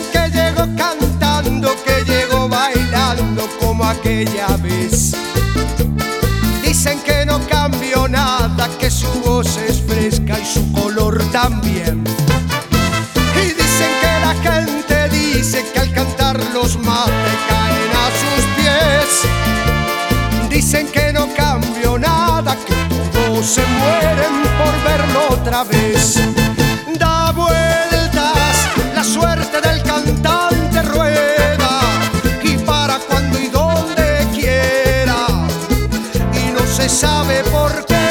dicen que llegó cantando, que llegó bailando como aquella vez. Dicen que no cambió nada, que su voz es fresca y su color también. Y dicen que la gente dice que al cantar los mate caen a sus pies. Dicen que no cambió nada, que todos se mueren por verlo otra vez. Da vueltas, la suerte del cantante rueda, y para cuando y donde quiera, y no se sabe por qué.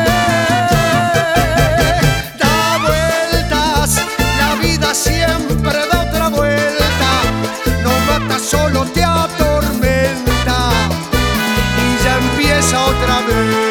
Da vueltas, la vida siempre da otra vuelta, no mata, solo te atormenta, y ya empieza otra vez.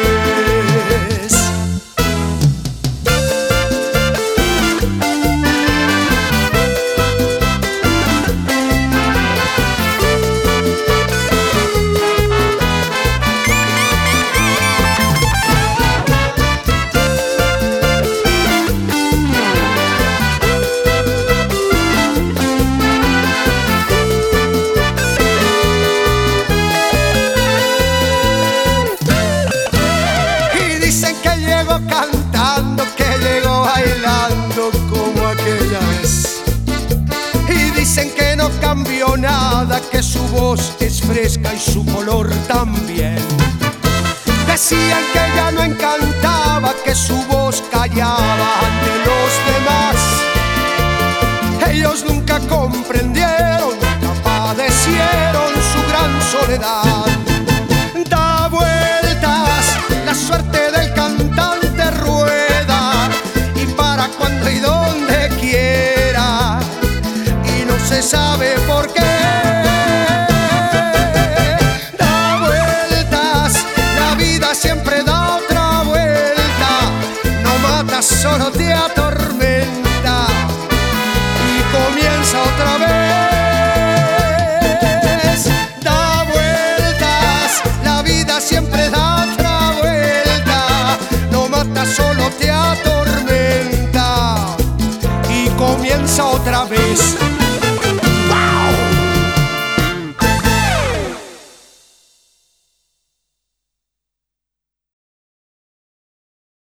Cantando, que llegó bailando como aquella vez. Y dicen que no cambió nada, que su voz es fresca y su color también. Decían que ya no encantaba, que su voz callaba ante los demás. Ellos nunca comprendieron, nunca padecieron su gran soledad. Da vueltas, la suerte del cantante rueda, y para cuando y donde quiera, y no se sabe por qué.